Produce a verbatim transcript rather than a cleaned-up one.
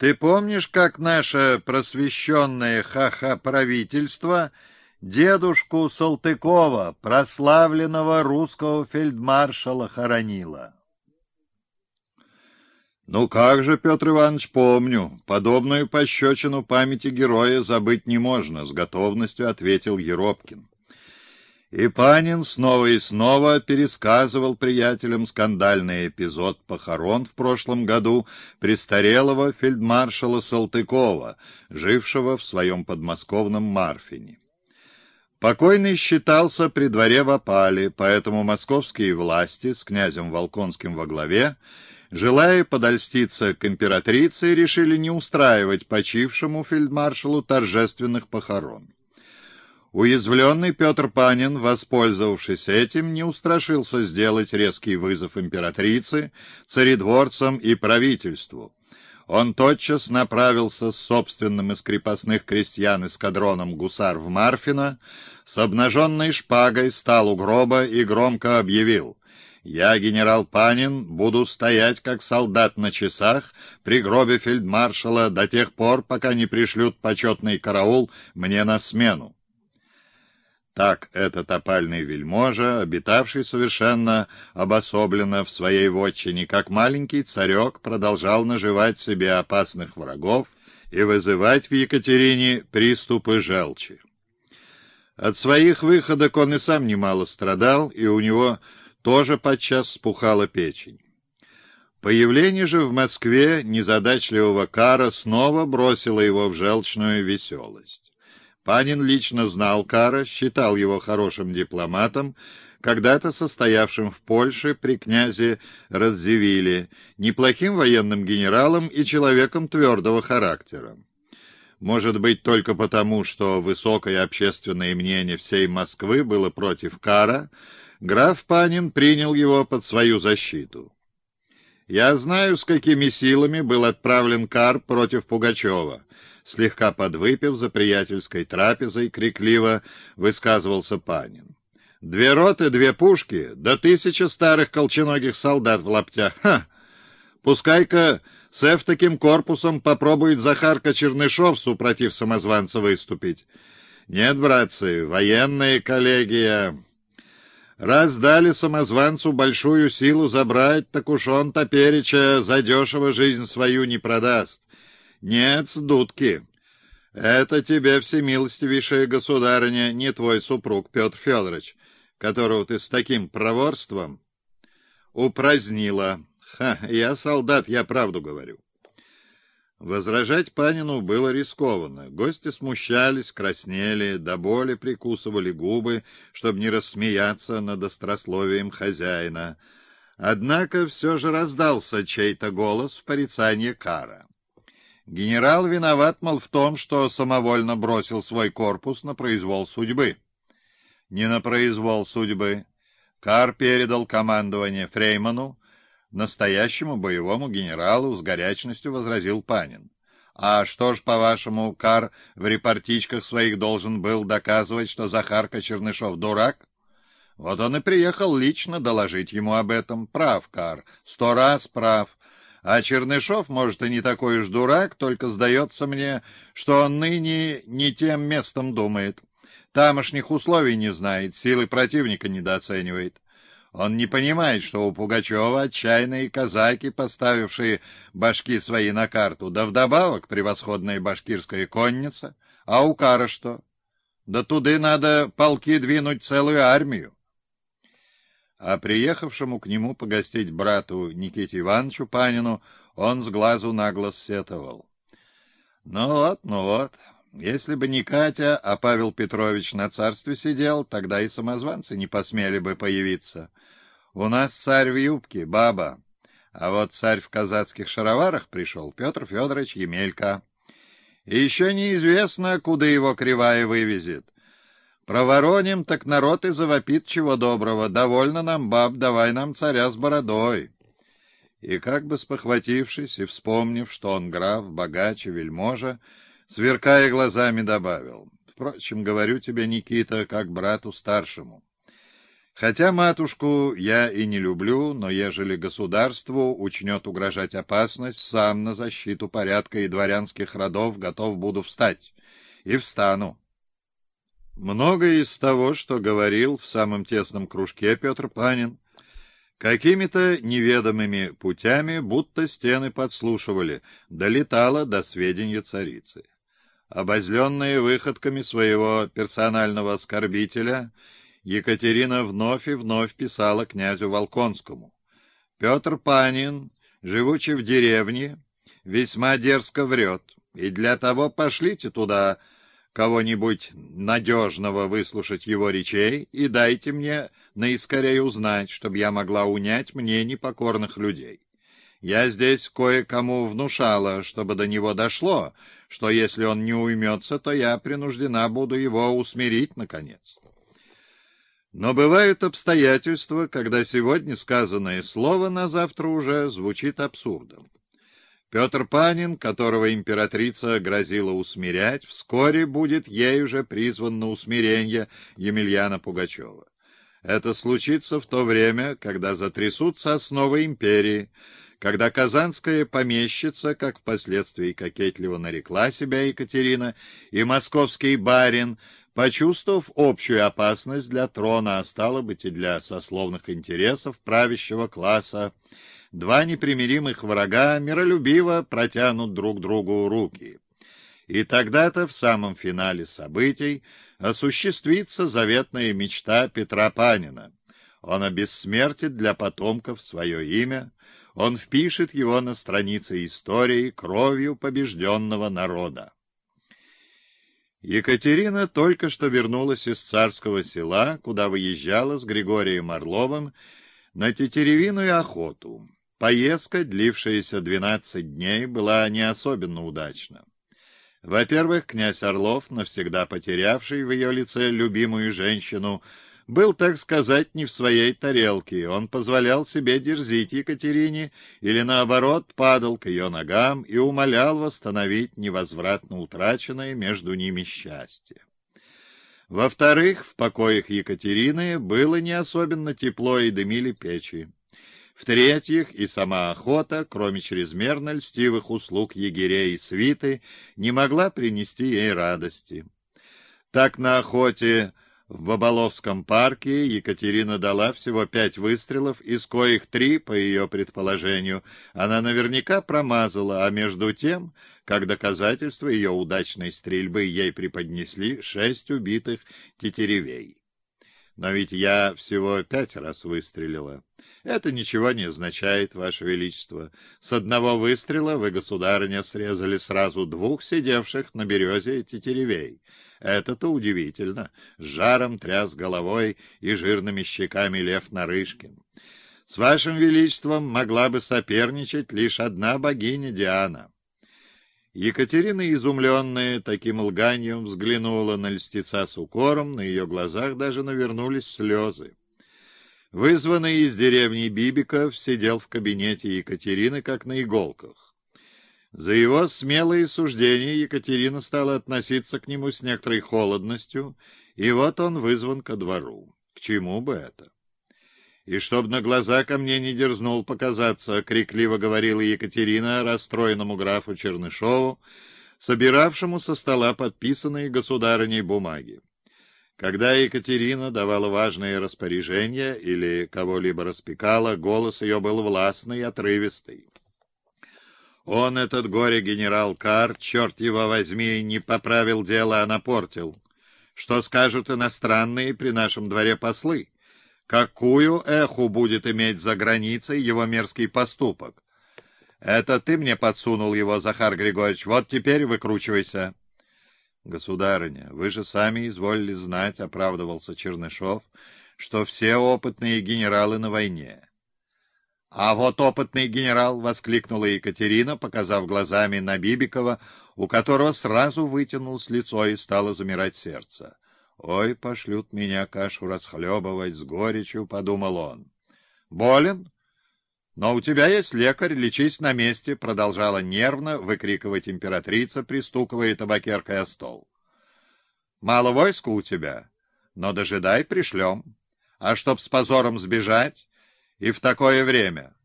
Ты помнишь, как наше просвещенное ха-ха-правительство дедушку Салтыкова, прославленного русского фельдмаршала, хоронило? Ну как же, Петр Иванович, помню. Подобную пощечину памяти героя забыть не можно, — с готовностью ответил Еропкин. И Панин снова и снова пересказывал приятелям скандальный эпизод похорон в прошлом году престарелого фельдмаршала Салтыкова, жившего в своем подмосковном Марфине. Покойный считался при дворе в опале, поэтому московские власти с князем Волконским во главе, желая подольститься к императрице, решили не устраивать почившему фельдмаршалу торжественных похорон. Уязвленный Петр Панин, воспользовавшись этим, не устрашился сделать резкий вызов императрице, царедворцам и правительству. Он тотчас направился с собственным из крепостных крестьян эскадроном гусар в Марфино, с обнаженной шпагой стал у гроба и громко объявил: «Я, генерал Панин, буду стоять, как солдат на часах, при гробе фельдмаршала до тех пор, пока не пришлют почетный караул мне на смену». Так этот опальный вельможа, обитавший совершенно обособленно в своей вотчине, как маленький царек, продолжал наживать себе опасных врагов и вызывать в Екатерине приступы желчи. От своих выходок он и сам немало страдал, и у него тоже подчас вспухала печень. Появление же в Москве незадачливого Кара снова бросило его в желчную веселость. Панин лично знал Кара, считал его хорошим дипломатом, когда-то состоявшим в Польше при князе Радзивилле, неплохим военным генералом и человеком твердого характера. Может быть, только потому, что высокое общественное мнение всей Москвы было против Кара, граф Панин принял его под свою защиту. «Я знаю, с какими силами был отправлен Кар против Пугачева», — слегка подвыпив за приятельской трапезой, крикливо высказывался Панин. «Две роты, две пушки, да тысяча старых колченогих солдат в лаптях. Ха! Пускай-ка с таким корпусом попробует Захарка Чернышов супротив самозванца выступить. Нет, братцы, военная коллегия. Раз дали самозванцу большую силу забрать, так уж он топереча задешево жизнь свою не продаст. Нет, дудки, это тебе, всемилостивейшая государыня, не твой супруг Петр Федорович, которого ты с таким проворством упразднила. Ха, я солдат, я правду говорю». Возражать Панину было рискованно. Гости смущались, краснели, до боли прикусывали губы, чтобы не рассмеяться над острословием хозяина. Однако все же раздался чей-то голос в порицании Кара. Генерал виноват, мол, в том, что самовольно бросил свой корпус на произвол судьбы. Не на произвол судьбы. Кар передал командование Фрейману, настоящему боевому генералу, — с горячностью возразил Панин. А что ж, по-вашему, Кар в репортичках своих должен был доказывать, что Захарка Чернышов дурак? Вот он и приехал лично доложить ему об этом. Прав Кар, сто раз прав. А Чернышов, может, и не такой уж дурак, только сдается мне, что он ныне не тем местом думает. Тамошних условий не знает, силы противника недооценивает. Он не понимает, что у Пугачева отчаянные казаки, поставившие башки свои на карту, да вдобавок превосходная башкирская конница. А у Кара что? Да туды надо полки двинуть целую армию. А приехавшему к нему погостить брату Никите Ивановичу Панину он с глазу на глаз сетовал. Ну вот, ну вот, если бы не Катя, а Павел Петрович на царстве сидел, тогда и самозванцы не посмели бы появиться. У нас царь в юбке, баба, а вот царь в казацких шароварах пришел, Петр Федорович Емелька. И еще неизвестно, куда его кривая вывезет. Провороним, так народ и завопит чего доброго. Довольно нам, баб, давай нам царя с бородой. И как бы спохватившись и вспомнив, что он граф, богач и вельможа, сверкая глазами, добавил: «Впрочем, говорю тебе, Никита, как брату старшему. Хотя матушку я и не люблю, но ежели государству учнет угрожать опасность, сам на защиту порядка и дворянских родов готов буду встать. И встану. Многое из того, что говорил в самом тесном кружке Петр Панин, какими-то неведомыми путями, будто стены подслушивали, долетало до сведения царицы. Обозленная выходками своего персонального оскорбителя, Екатерина вновь и вновь писала князю Волконскому: «Петр Панин, живучи в деревне, весьма дерзко врет, и для того пошлите туда кого-нибудь надежного выслушать его речей и дайте мне наискорее узнать, чтобы я могла унять мне непокорных людей. Я здесь кое-кому внушала, чтобы до него дошло, что если он не уймется, то я принуждена буду его усмирить, наконец». Но бывают обстоятельства, когда сегодня сказанное слово на завтра уже звучит абсурдом. Петр Панин, которого императрица грозила усмирять, вскоре будет ей уже призван на усмирение Емельяна Пугачева. Это случится в то время, когда затрясутся основы империи, когда казанская помещица, как впоследствии кокетливо нарекла себя Екатерина, и московский барин, почувствовав общую опасность для трона, а стало быть и для сословных интересов правящего класса, два непримиримых врага миролюбиво протянут друг другу руки. И тогда-то в самом финале событий осуществится заветная мечта Петра Панина. Он обессмертит для потомков свое имя, он впишет его на страницы истории кровью побежденного народа. Екатерина только что вернулась из царского села, куда выезжала с Григорием Орловым на тетеревиную охоту. Поездка, длившаяся двенадцать дней, была не особенно удачна. Во-первых, князь Орлов, навсегда потерявший в ее лице любимую женщину, был, так сказать, не в своей тарелке. Он позволял себе дерзить Екатерине или, наоборот, падал к ее ногам и умолял восстановить невозвратно утраченное между ними счастье. Во-вторых, в покоях Екатерины было не особенно тепло и дымили печи. В-третьих, и сама охота, кроме чрезмерно льстивых услуг егерей и свиты, не могла принести ей радости. Так на охоте в Боболовском парке Екатерина дала всего пять выстрелов, из коих три, по ее предположению, она наверняка промазала, а между тем, как доказательство ее удачной стрельбы, ей преподнесли шесть убитых тетеревей. Но ведь я всего пять раз выстрелила. Это ничего не означает, Ваше Величество. С одного выстрела вы, государыня, срезали сразу двух сидевших на березе тетеревей. Это-то удивительно. С жаром тряс головой и жирными щеками Лев Нарышкин. С Вашим Величеством могла бы соперничать лишь одна богиня Диана. Екатерина, изумленная таким лганьем, взглянула на льстеца с укором, на ее глазах даже навернулись слезы. Вызванный из деревни Бибиков сидел в кабинете Екатерины, как на иголках. За его смелые суждения Екатерина стала относиться к нему с некоторой холодностью, и вот он вызван ко двору. К чему бы это? «И чтоб на глаза ко мне не дерзнул показаться», — крикливо говорила Екатерина расстроенному графу Чернышову, собиравшему со стола подписанные государыней бумаги. Когда Екатерина давала важные распоряжения или кого-либо распекала, голос ее был властный и отрывистый. Он, этот горе-генерал Карр, черт его возьми, не поправил дело, а напортил. Что скажут иностранные при нашем дворе послы? Какую эху будет иметь за границей его мерзкий поступок? Это ты мне подсунул его, Захар Григорьевич, вот теперь выкручивайся. Государыня, вы же сами изволили знать, — оправдывался Чернышов, — что все опытные генералы на войне. — А вот опытный генерал, — воскликнула Екатерина, показав глазами на Бибикова, у которого сразу вытянулось лицо и стало замирать сердце. «Ой, пошлют меня кашу расхлебывать с горечью», — подумал он. «Болен? Но у тебя есть лекарь, лечись на месте», — продолжала нервно выкрикивать императрица, пристукивая табакеркой о стол. «Мало войска у тебя, но дожидай, пришлем. А чтоб с позором сбежать, и в такое время,